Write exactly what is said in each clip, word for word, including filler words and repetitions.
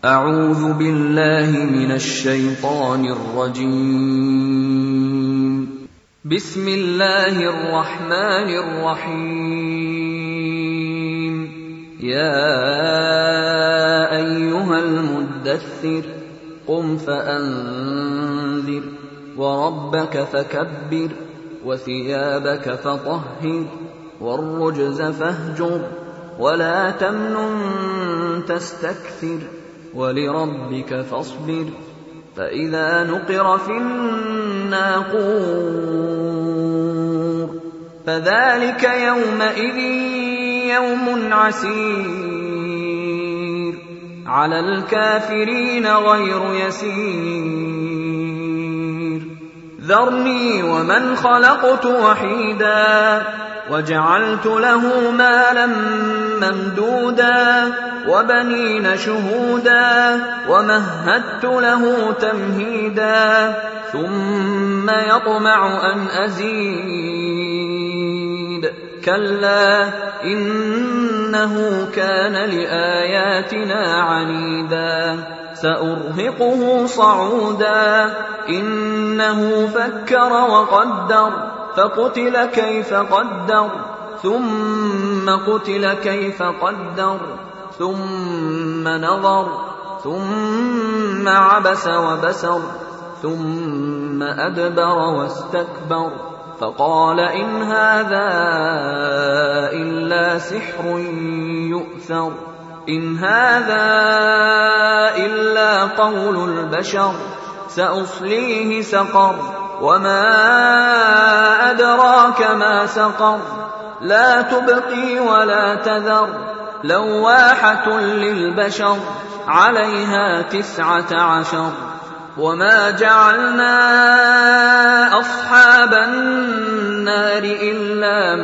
أعوذ بالله من الشيطان الرجيم. بسم الله الرحمن الرحيم. يا أيها المدثر قم فأنذر وربك فكبر وثيابك فطهر والرجز فاهجر ولا تمنن تستكثر ولربك فاصبر فإذا نقر في الناقور فذلك يومئذ يوم عسير على الكافرين غير يسير. ذرني ومن خلقت وحيدا وجعلت له مالا ممدودا وبنين شهودا ومهدت له تمهيدا ثم يطمع أن أزيد كلا إنه كان لآياتنا عنيدا سأرهقه صعودا إنه فكر وقدر فقتل كيف قدر ثم قتل كيف قدر ثم نظر ثم عبس وبسر ثم أدبر واستكبر فقال إن هذا إلا سحر يؤثر إن هذا إلا قول البشر سأصليه سقر وما أدراك ما سقر لا تبقي ولا تذر لواحة للبشر عليها تسعة عشر. وما جعلنا أصحاب النار إلا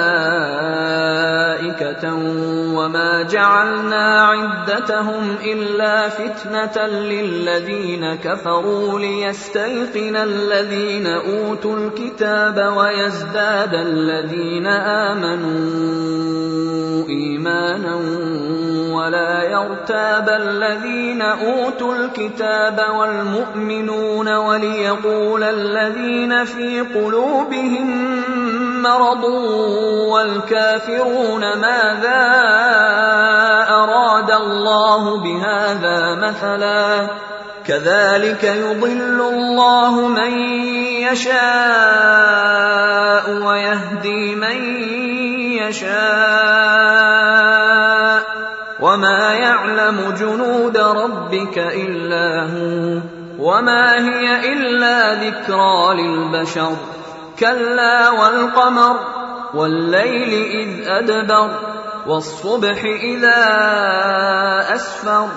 ملائكة وما جعلنا عدتهم إلا فتنة للذين كفروا ليستيقن الذين أوتوا الكتاب ويزداد الذين آمنوا إيمانا ولا يرتاب الذين أوتوا الكتاب والمؤمنون وليقول الذين في قلوبهم مرض والكافرون ماذا أراد الله بهذا مثلا كذلك يضل الله من يشاء ويهدي من يشاء وما يعلم جنود ربك إلا هو وما هي إلا ذكرى للبشر. كلا والقمر والليل إذ أدبر والصبح إذا أسفر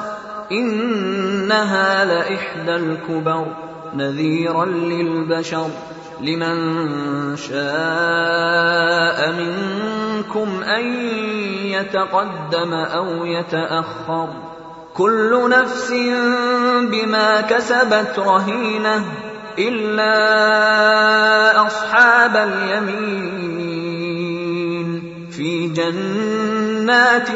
إنها لإحدى الكبر نذيرا للبشر لمن شاء منكم أن يتقدم أو يتأخر كل نفس بما كسبت رهينة إلا أصحاب اليمين في جنات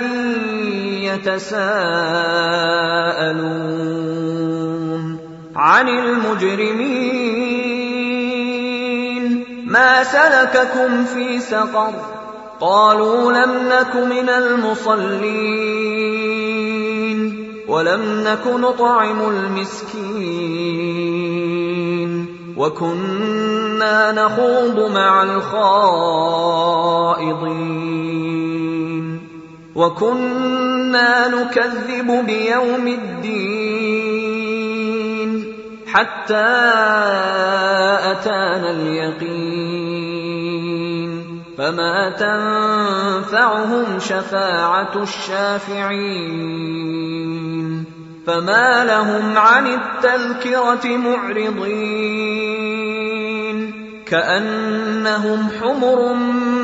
يتساءلون عن المجرمين ما سلككم في سقر قالوا لم نك من المصلين ولم نك نطعم المسكين وكنا نخوض مع الخائضين وكنا نكذب بيوم الدين حتى أتانا اليقين فما تنفعهم شفاعة الشافعين فما لهم عن التذكرة معرضين كأنهم حمر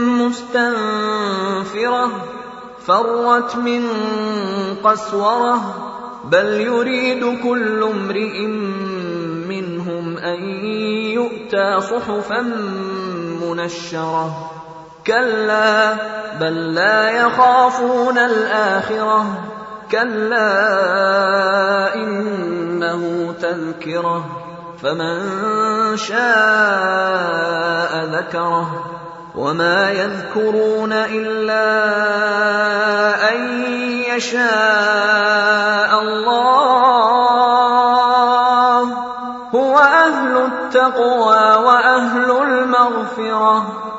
مستنفرة فرت من قسورة بل يريد كل امرئ منهم أن يؤتى صحفا منشرة كلا بل لا يخافون الآخرة كلا تذكرة فمن شاء ذكره وما يذكرون إلا أن يشاء الله هو أهل التقوى وأهل المغفرة